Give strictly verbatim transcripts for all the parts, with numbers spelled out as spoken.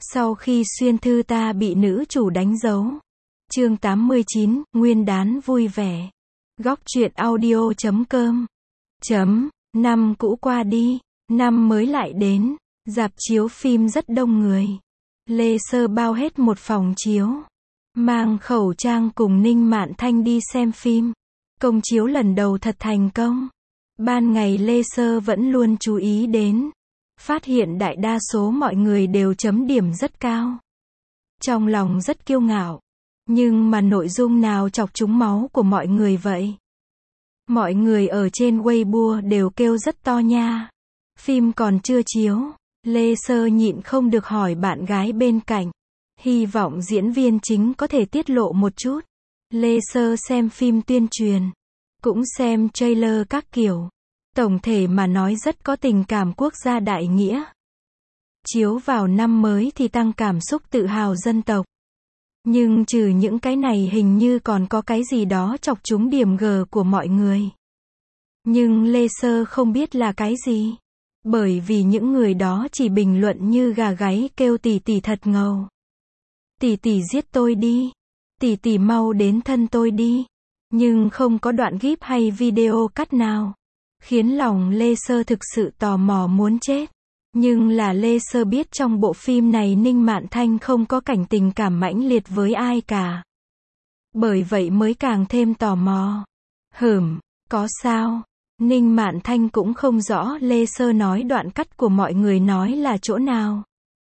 Sau khi xuyên thư ta bị nữ chủ đánh dấu. Chương tám mươi chín, Nguyên đán vui vẻ. Góc truyện audio chấm com. Chấm, năm cũ qua đi, năm mới lại đến, rạp chiếu phim rất đông người. Lê Sơ bao hết một phòng chiếu. Mang khẩu trang cùng Ninh Mạn Thanh đi xem phim. Công chiếu lần đầu thật thành công. Ban ngày Lê Sơ vẫn luôn chú ý đến. Phát hiện đại đa số mọi người đều chấm điểm rất cao. Trong lòng rất kiêu ngạo. Nhưng mà nội dung nào chọc trúng máu của mọi người vậy? Mọi người ở trên Weibo đều kêu rất to nha. Phim còn chưa chiếu. Lê Sơ nhịn không được hỏi bạn gái bên cạnh. Hy vọng diễn viên chính có thể tiết lộ một chút. Lê Sơ xem phim tuyên truyền. Cũng xem trailer các kiểu. Tổng thể mà nói rất có tình cảm quốc gia đại nghĩa. Chiếu vào năm mới thì tăng cảm xúc tự hào dân tộc. Nhưng trừ những cái này hình như còn có cái gì đó chọc trúng điểm G của mọi người. Nhưng Lê Sơ không biết là cái gì. Bởi vì những người đó chỉ bình luận như gà gáy kêu tỷ tỷ thật ngầu. Tỷ tỷ giết tôi đi. Tỷ tỷ mau đến thân tôi đi. Nhưng không có đoạn gif hay video cắt nào. Khiến lòng Lê Sơ thực sự tò mò muốn chết. Nhưng là Lê Sơ biết trong bộ phim này Ninh Mạn Thanh không có cảnh tình cảm mãnh liệt với ai cả. Bởi vậy mới càng thêm tò mò. Hửm, có sao? Ninh Mạn Thanh cũng không rõ Lê Sơ nói đoạn cắt của mọi người nói là chỗ nào.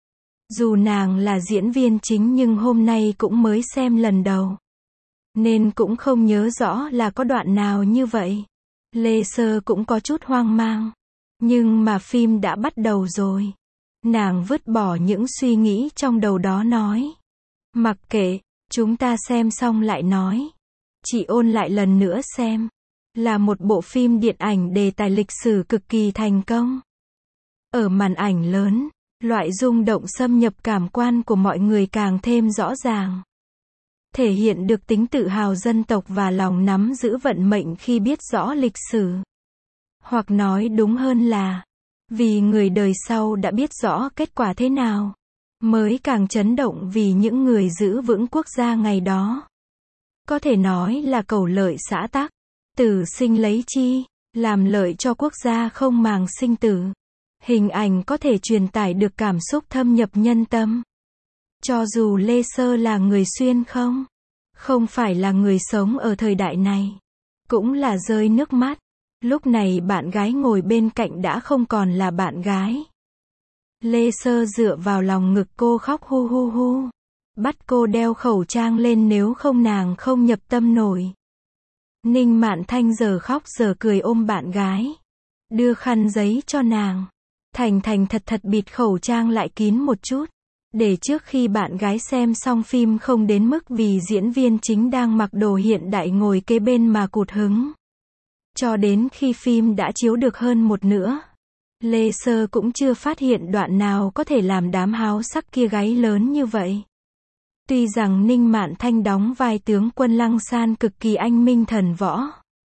Dù nàng là diễn viên chính nhưng hôm nay cũng mới xem lần đầu. Nên cũng không nhớ rõ là có đoạn nào như vậy. Lê Sơ cũng có chút hoang mang. Nhưng mà phim đã bắt đầu rồi. Nàng vứt bỏ những suy nghĩ trong đầu đó nói. Mặc kệ, chúng ta xem xong lại nói. Chị ôn lại lần nữa xem. Là một bộ phim điện ảnh đề tài lịch sử cực kỳ thành công. Ở màn ảnh lớn, loại rung động xâm nhập cảm quan của mọi người càng thêm rõ ràng. Thể hiện được tính tự hào dân tộc và lòng nắm giữ vận mệnh khi biết rõ lịch sử. Hoặc nói đúng hơn là, vì người đời sau đã biết rõ kết quả thế nào, mới càng chấn động vì những người giữ vững quốc gia ngày đó. Có thể nói là cầu lợi xã tắc, tử sinh lấy chi, làm lợi cho quốc gia không màng sinh tử. Hình ảnh có thể truyền tải được cảm xúc thâm nhập nhân tâm. Cho dù Lê Sơ là người xuyên không, không phải là người sống ở thời đại này, cũng là rơi nước mắt. Lúc này bạn gái ngồi bên cạnh đã không còn là bạn gái. Lê Sơ dựa vào lòng ngực cô khóc hu hu hu. Bắt cô đeo khẩu trang lên nếu không nàng không nhập tâm nổi. Ninh Mạn Thanh giờ khóc giờ cười ôm bạn gái. Đưa khăn giấy cho nàng. Thành thành thật thật bịt khẩu trang lại kín một chút. Để trước khi bạn gái xem xong phim không đến mức vì diễn viên chính đang mặc đồ hiện đại ngồi kế bên mà cụt hứng. Cho đến khi phim đã chiếu được hơn một nửa, Lê Sơ cũng chưa phát hiện đoạn nào có thể làm đám háo sắc kia gáy lớn như vậy. Tuy rằng Ninh Mạn Thanh đóng vai tướng quân Lăng San cực kỳ anh minh thần võ,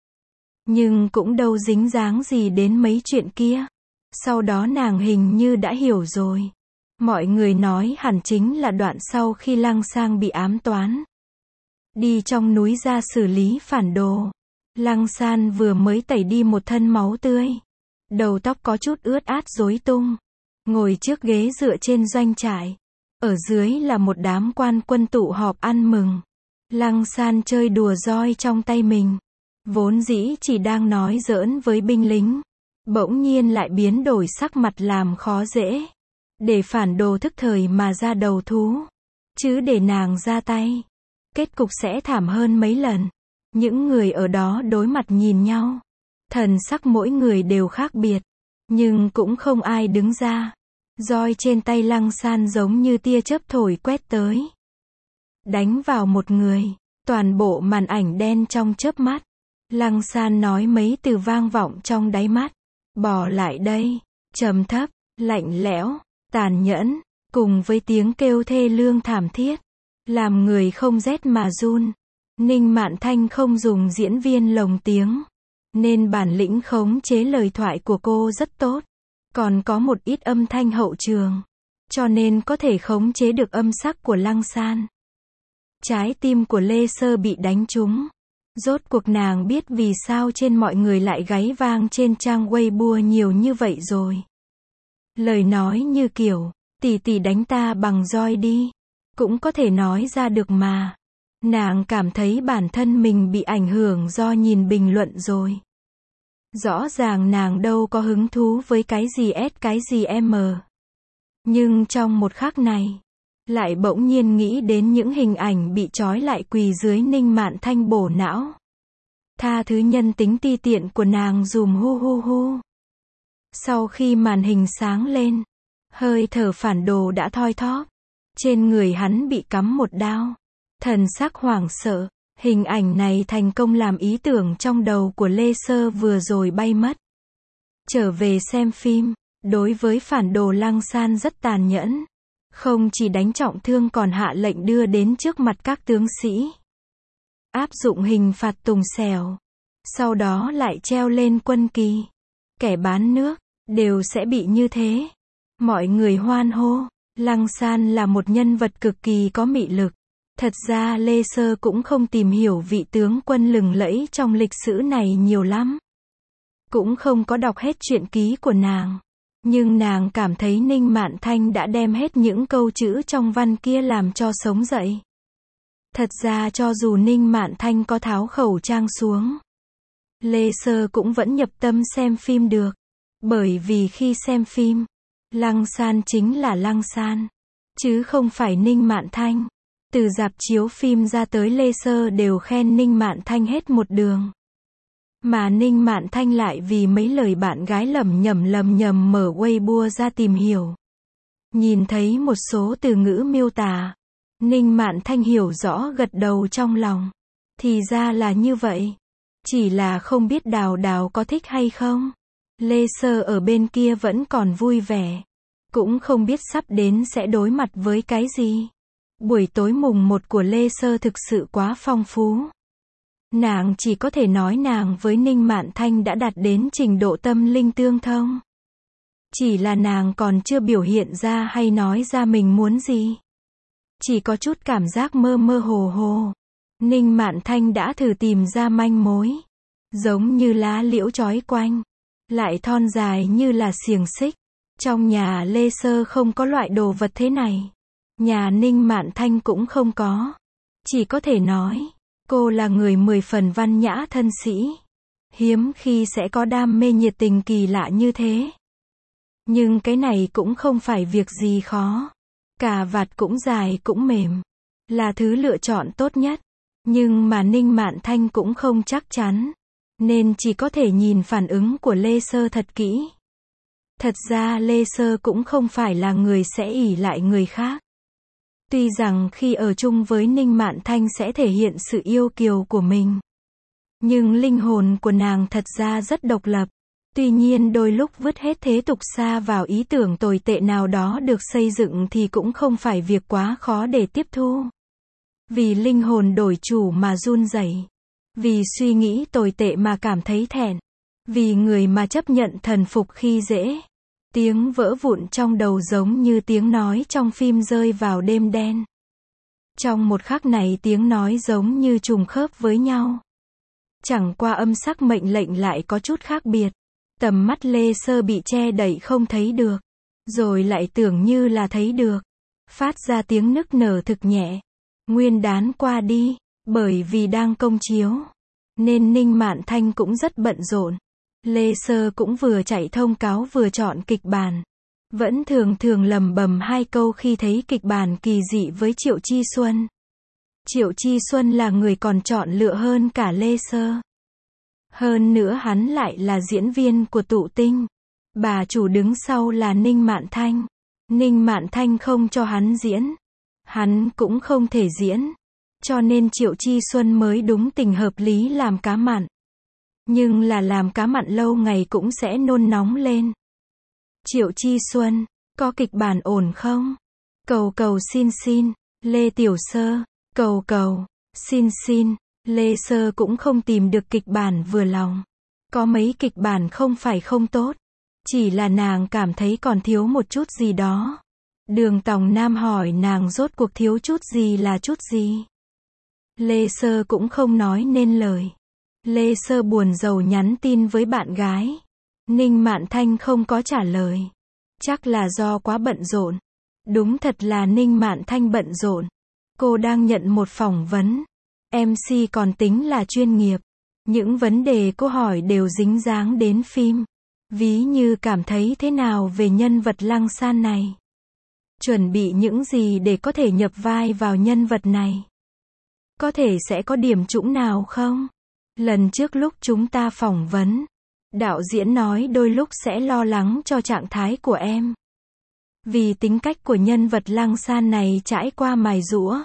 nhưng cũng đâu dính dáng gì đến mấy chuyện kia. Sau đó nàng hình như đã hiểu rồi. Mọi người nói hẳn chính là đoạn sau khi Lăng Sang bị ám toán. Đi trong núi ra xử lý phản đồ. Lăng San vừa mới tẩy đi một thân máu tươi. Đầu tóc có chút ướt át rối tung. Ngồi trước ghế dựa trên doanh trại. Ở dưới là một đám quan quân tụ họp ăn mừng. Lăng San chơi đùa roi trong tay mình. Vốn dĩ chỉ đang nói giỡn với binh lính. Bỗng nhiên lại biến đổi sắc mặt làm khó dễ. Để phản đồ thức thời mà ra đầu thú. Chứ để nàng ra tay, kết cục sẽ thảm hơn mấy lần. Những người ở đó đối mặt nhìn nhau. Thần sắc mỗi người đều khác biệt. Nhưng cũng không ai đứng ra. Roi trên tay Lăng San giống như tia chớp thổi quét tới. Đánh vào một người. Toàn bộ màn ảnh đen trong chớp mắt. Lăng San nói mấy từ vang vọng trong đáy mắt. Bỏ lại đây. Trầm thấp, lạnh lẽo, tàn nhẫn. Cùng với tiếng kêu thê lương thảm thiết. Làm người không rét mà run. Ninh Mạn Thanh không dùng diễn viên lồng tiếng. Nên bản lĩnh khống chế lời thoại của cô rất tốt. Còn có một ít âm thanh hậu trường. cho nên có thể khống chế được âm sắc của Lăng San. Trái tim của Lê Sơ bị đánh trúng. Rốt cuộc nàng biết vì sao trên mọi người lại gáy vang trên trang Weibo nhiều như vậy rồi. Lời nói như kiểu, tỷ tỷ đánh ta bằng roi đi. Cũng có thể nói ra được mà. Nàng cảm thấy bản thân mình bị ảnh hưởng do nhìn bình luận rồi. Rõ ràng nàng đâu có hứng thú với cái gì S cái gì M. Nhưng trong một khắc này, lại bỗng nhiên nghĩ đến những hình ảnh bị trói lại quỳ dưới Ninh Mạn Thanh bổ não. Tha thứ nhân tính ti tiện của nàng dùm hu hu hu. Sau khi màn hình sáng lên, hơi thở phản đồ đã thoi thóp. Trên người hắn bị cắm một đao. Thần sắc hoảng sợ, hình ảnh này thành công làm ý tưởng trong đầu của Lê Sơ vừa rồi bay mất. Trở về xem phim, đối với phản đồ Lăng San rất tàn nhẫn. Không chỉ đánh trọng thương còn hạ lệnh đưa đến trước mặt các tướng sĩ. Áp dụng hình phạt tùng xẻo. Sau đó lại treo lên quân kỳ. Kẻ bán nước, đều sẽ bị như thế. Mọi người hoan hô. Lăng San là một nhân vật cực kỳ có mị lực. Thật ra Lê Sơ cũng không tìm hiểu vị tướng quân lừng lẫy trong lịch sử này nhiều lắm. Cũng không có đọc hết truyện ký của nàng. Nhưng nàng cảm thấy Ninh Mạn Thanh đã đem hết những câu chữ trong văn kia làm cho sống dậy. Thật ra cho dù Ninh Mạn Thanh có tháo khẩu trang xuống, Lê Sơ cũng vẫn nhập tâm xem phim được. Bởi vì khi xem phim, Lăng San chính là Lăng San, chứ không phải Ninh Mạn Thanh. Từ rạp chiếu phim ra tới Lê Sơ đều khen Ninh Mạn Thanh hết một đường. Mà Ninh Mạn Thanh lại vì mấy lời bạn gái lầm nhầm lầm nhầm mở Weibo ra tìm hiểu. Nhìn thấy một số từ ngữ miêu tả. Ninh Mạn Thanh hiểu rõ gật đầu trong lòng. Thì ra là như vậy. Chỉ là không biết Đào Đào có thích hay không. Lê Sơ ở bên kia vẫn còn vui vẻ. Cũng không biết sắp đến sẽ đối mặt với cái gì. Buổi tối mùng một của Lê Sơ thực sự quá phong phú. Nàng chỉ có thể nói nàng với Ninh Mạn Thanh đã đạt đến trình độ tâm linh tương thông. Chỉ là nàng còn chưa biểu hiện ra hay nói ra mình muốn gì. Chỉ có chút cảm giác mơ mơ hồ hồ. Ninh Mạn Thanh đã thử tìm ra manh mối. Giống như lá liễu trói quanh. Lại thon dài như là xiềng xích. Trong nhà Lê Sơ không có loại đồ vật thế này. Nhà Ninh Mạn Thanh cũng không có. Chỉ có thể nói, cô là người mười phần văn nhã thân sĩ. Hiếm khi sẽ có đam mê nhiệt tình kỳ lạ như thế. Nhưng cái này cũng không phải việc gì khó. Cà vạt cũng dài cũng mềm. Là thứ lựa chọn tốt nhất. Nhưng mà Ninh Mạn Thanh cũng không chắc chắn. Nên chỉ có thể nhìn phản ứng của Lê Sơ thật kỹ. Thật ra Lê Sơ cũng không phải là người sẽ ỷ lại người khác. Tuy rằng khi ở chung với Ninh Mạn Thanh sẽ thể hiện sự yêu kiều của mình. Nhưng linh hồn của nàng thật ra rất độc lập. Tuy nhiên đôi lúc vứt hết thế tục xa vào ý tưởng tồi tệ nào đó được xây dựng thì cũng không phải việc quá khó để tiếp thu. Vì linh hồn đổi chủ mà run rẩy. Vì suy nghĩ tồi tệ mà cảm thấy thẹn. Vì người mà chấp nhận thần phục khi dễ. Tiếng vỡ vụn trong đầu giống như tiếng nói trong phim rơi vào đêm đen. Trong một khắc này tiếng nói giống như trùng khớp với nhau. Chẳng qua âm sắc mệnh lệnh lại có chút khác biệt. Tầm mắt Lê Sơ bị che đậy không thấy được. Rồi lại tưởng như là thấy được. Phát ra tiếng nức nở thực nhẹ. Nguyên đán qua đi. Bởi vì đang công chiếu. Nên Ninh Mạn Thanh cũng rất bận rộn. Lê Sơ cũng vừa chạy thông cáo vừa chọn kịch bản. Vẫn thường thường lầm bầm hai câu khi thấy kịch bản kỳ dị với Triệu Chi Xuân. Triệu Chi Xuân là người còn chọn lựa hơn cả Lê Sơ. Hơn nữa hắn lại là diễn viên của Tụ Tinh. Bà chủ đứng sau là Ninh Mạn Thanh. Ninh Mạn Thanh không cho hắn diễn. Hắn cũng không thể diễn. Cho nên Triệu Chi Xuân mới đúng tình hợp lý làm cá mặn. Nhưng là làm cá mặn lâu ngày cũng sẽ nôn nóng lên. Triệu Chi Xuân, có kịch bản ổn không? Cầu cầu xin xin, Lê Tiểu Sơ, cầu cầu, xin xin, Lê Sơ cũng không tìm được kịch bản vừa lòng. Có mấy kịch bản không phải không tốt. Chỉ là nàng cảm thấy còn thiếu một chút gì đó. Đường Tòng Nam hỏi nàng rốt cuộc thiếu chút gì là chút gì. Lê Sơ cũng không nói nên lời. Lê Sơ buồn rầu nhắn tin với bạn gái. Ninh Mạn Thanh không có trả lời. Chắc là do quá bận rộn. Đúng thật là Ninh Mạn Thanh bận rộn. Cô đang nhận một phỏng vấn. em xê còn tính là chuyên nghiệp. Những vấn đề cô hỏi đều dính dáng đến phim. Ví như cảm thấy thế nào về nhân vật Lăng San này. Chuẩn bị những gì để có thể nhập vai vào nhân vật này. Có thể sẽ có điểm trũng nào không? Lần trước lúc chúng ta phỏng vấn, đạo diễn nói đôi lúc sẽ lo lắng cho trạng thái của em. Vì tính cách của nhân vật Lăng San này trải qua mài giũa.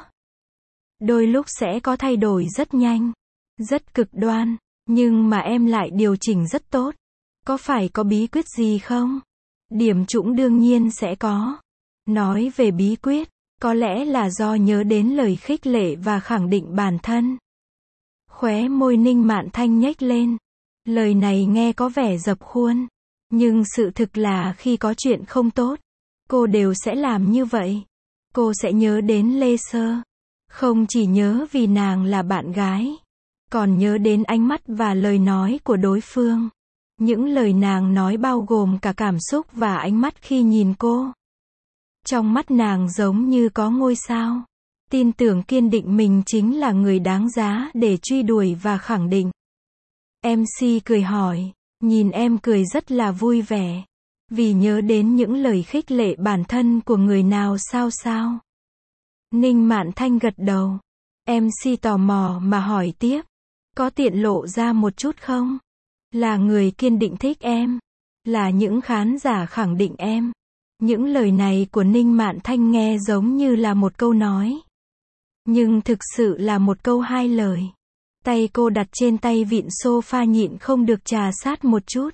Đôi lúc sẽ có thay đổi rất nhanh, rất cực đoan, nhưng mà em lại điều chỉnh rất tốt. Có phải có bí quyết gì không? Điểm trũng đương nhiên sẽ có. Nói về bí quyết, có lẽ là do nhớ đến lời khích lệ và khẳng định bản thân. Khóe môi Ninh Mạn Thanh nhếch lên. Lời này nghe có vẻ dập khuôn. Nhưng sự thực là khi có chuyện không tốt, cô đều sẽ làm như vậy. Cô sẽ nhớ đến Lê Sơ. Không chỉ nhớ vì nàng là bạn gái, còn nhớ đến ánh mắt và lời nói của đối phương. Những lời nàng nói bao gồm cả cảm xúc và ánh mắt khi nhìn cô. Trong mắt nàng giống như có ngôi sao. Tin tưởng kiên định mình chính là người đáng giá để truy đuổi và khẳng định. em xê cười hỏi, nhìn em cười rất là vui vẻ. Vì nhớ đến những lời khích lệ bản thân của người nào sao sao? Ninh Mạn Thanh gật đầu. em xê tò mò mà hỏi tiếp. Có tiện lộ ra một chút không? Là người kiên định thích em. Là những khán giả khẳng định em. Những lời này của Ninh Mạn Thanh nghe giống như là một câu nói. Nhưng thực sự là một câu hai lời. Tay cô đặt trên tay vịn sofa nhịn không được trà sát một chút.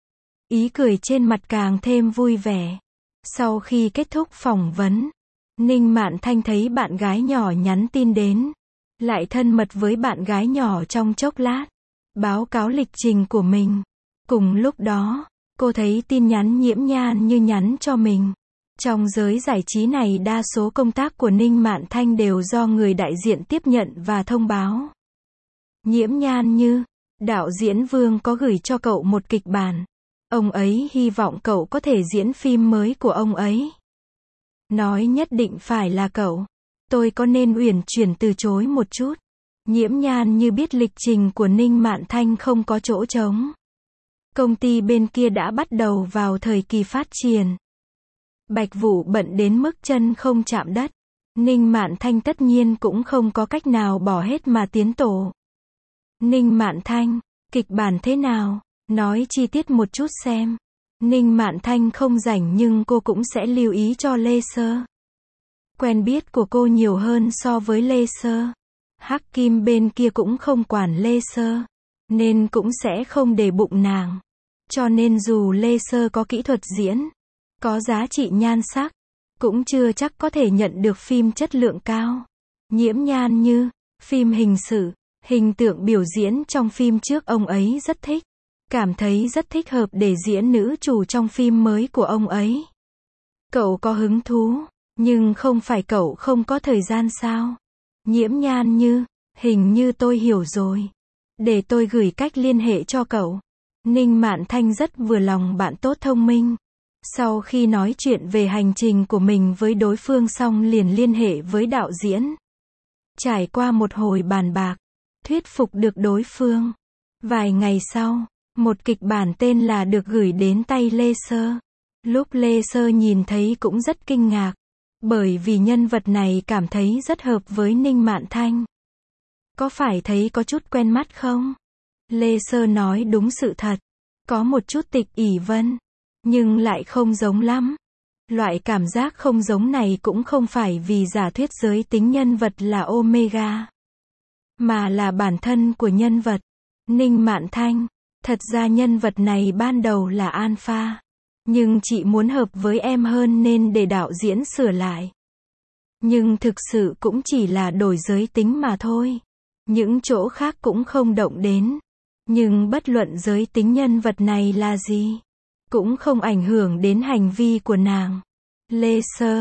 Ý cười trên mặt càng thêm vui vẻ. Sau khi kết thúc phỏng vấn, Ninh Mạn Thanh thấy bạn gái nhỏ nhắn tin đến. Lại thân mật với bạn gái nhỏ trong chốc lát. Báo cáo lịch trình của mình. Cùng lúc đó, cô thấy tin nhắn Nhiễm Nhan Như nhắn cho mình. Trong giới giải trí này đa số công tác của Ninh Mạn Thanh đều do người đại diện tiếp nhận và thông báo. Nhiễm Nhan Như, đạo diễn Vương có gửi cho cậu một kịch bản. Ông ấy hy vọng cậu có thể diễn phim mới của ông ấy. Nói nhất định phải là cậu. Tôi có nên uyển chuyển từ chối một chút. Nhiễm Nhan Như biết lịch trình của Ninh Mạn Thanh không có chỗ trống. Công ty bên kia đã bắt đầu vào thời kỳ phát triển. Bạch Vũ bận đến mức chân không chạm đất. Ninh Mạn Thanh tất nhiên cũng không có cách nào bỏ hết mà tiến tổ. Ninh Mạn Thanh, kịch bản thế nào? Nói chi tiết một chút xem. Ninh Mạn Thanh không rảnh nhưng cô cũng sẽ lưu ý cho Lê Sơ. Quen biết của cô nhiều hơn so với Lê Sơ. Hắc Kim bên kia cũng không quản Lê Sơ, nên cũng sẽ không để bụng nàng. Cho nên dù Lê Sơ có kỹ thuật diễn, có giá trị nhan sắc, cũng chưa chắc có thể nhận được phim chất lượng cao. Nhiễm Nhan Như, phim hình sự, hình tượng biểu diễn trong phim trước ông ấy rất thích. Cảm thấy rất thích hợp để diễn nữ chủ trong phim mới của ông ấy. Cậu có hứng thú, nhưng không phải cậu không có thời gian sao? Nhiễm Nhan Như, hình như tôi hiểu rồi. Để tôi gửi cách liên hệ cho cậu. Ninh Mạn Thanh rất vừa lòng bạn tốt thông minh. Sau khi nói chuyện về hành trình của mình với đối phương xong liền liên hệ với đạo diễn. Trải qua một hồi bàn bạc, thuyết phục được đối phương. Vài ngày sau, một kịch bản tên là được gửi đến tay Lê Sơ. Lúc Lê Sơ nhìn thấy cũng rất kinh ngạc. Bởi vì nhân vật này cảm thấy rất hợp với Ninh Mạn Thanh. Có phải thấy có chút quen mắt không? Lê Sơ nói đúng sự thật. Có một chút Tịch ỷ Vân. Nhưng lại không giống lắm. Loại cảm giác không giống này cũng không phải vì giả thuyết giới tính nhân vật là Omega. Mà là bản thân của nhân vật. Ninh Mạn Thanh. Thật ra nhân vật này ban đầu là Alpha. Nhưng chị muốn hợp với em hơn nên để đạo diễn sửa lại. Nhưng thực sự cũng chỉ là đổi giới tính mà thôi. Những chỗ khác cũng không động đến. Nhưng bất luận giới tính nhân vật này là gì, cũng không ảnh hưởng đến hành vi của nàng. Lê Sơ,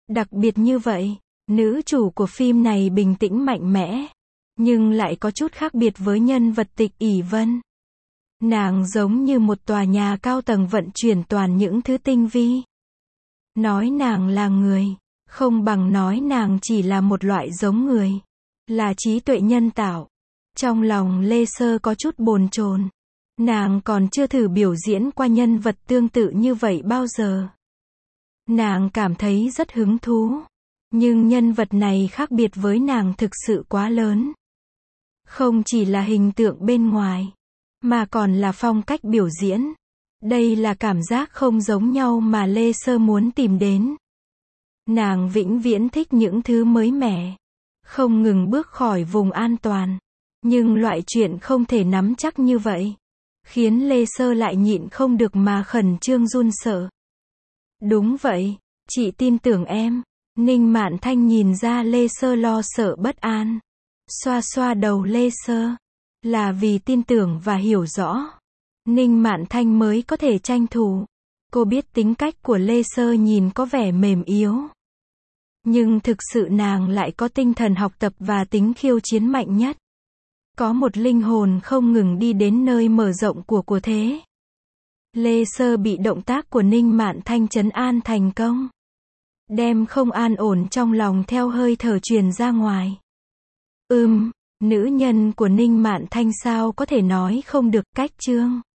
Đặc biệt như vậy, nữ chủ của phim này bình tĩnh mạnh mẽ, nhưng lại có chút khác biệt với nhân vật Tịch ỷ Vân. Nàng giống như một tòa nhà cao tầng vận chuyển toàn những thứ tinh vi. Nói nàng là người, không bằng nói nàng chỉ là một loại giống người, là trí tuệ nhân tạo. Trong lòng Lê Sơ có chút bồn chồn. Nàng còn chưa thử biểu diễn qua nhân vật tương tự như vậy bao giờ. Nàng cảm thấy rất hứng thú. Nhưng nhân vật này khác biệt với nàng thực sự quá lớn. Không chỉ là hình tượng bên ngoài, mà còn là phong cách biểu diễn. Đây là cảm giác không giống nhau mà Lê Sơ muốn tìm đến. Nàng vĩnh viễn thích những thứ mới mẻ, không ngừng bước khỏi vùng an toàn. Nhưng loại chuyện không thể nắm chắc như vậy, khiến Lê Sơ lại nhịn không được mà khẩn trương run sợ. Đúng vậy, chị tin tưởng em. Ninh Mạn Thanh nhìn ra Lê Sơ lo sợ bất an. Xoa xoa đầu Lê Sơ. Là vì tin tưởng và hiểu rõ, Ninh Mạn Thanh mới có thể tranh thủ. Cô biết tính cách của Lê Sơ nhìn có vẻ mềm yếu, nhưng thực sự nàng lại có tinh thần học tập và tính khiêu chiến mạnh nhất. Có một linh hồn không ngừng đi đến nơi mở rộng của của thế. Lê Sơ bị động tác của Ninh Mạn Thanh trấn an thành công, đem không an ổn trong lòng theo hơi thở truyền ra ngoài. Ừm, nữ nhân của Ninh Mạn Thanh sao có thể nói không được, cách chương.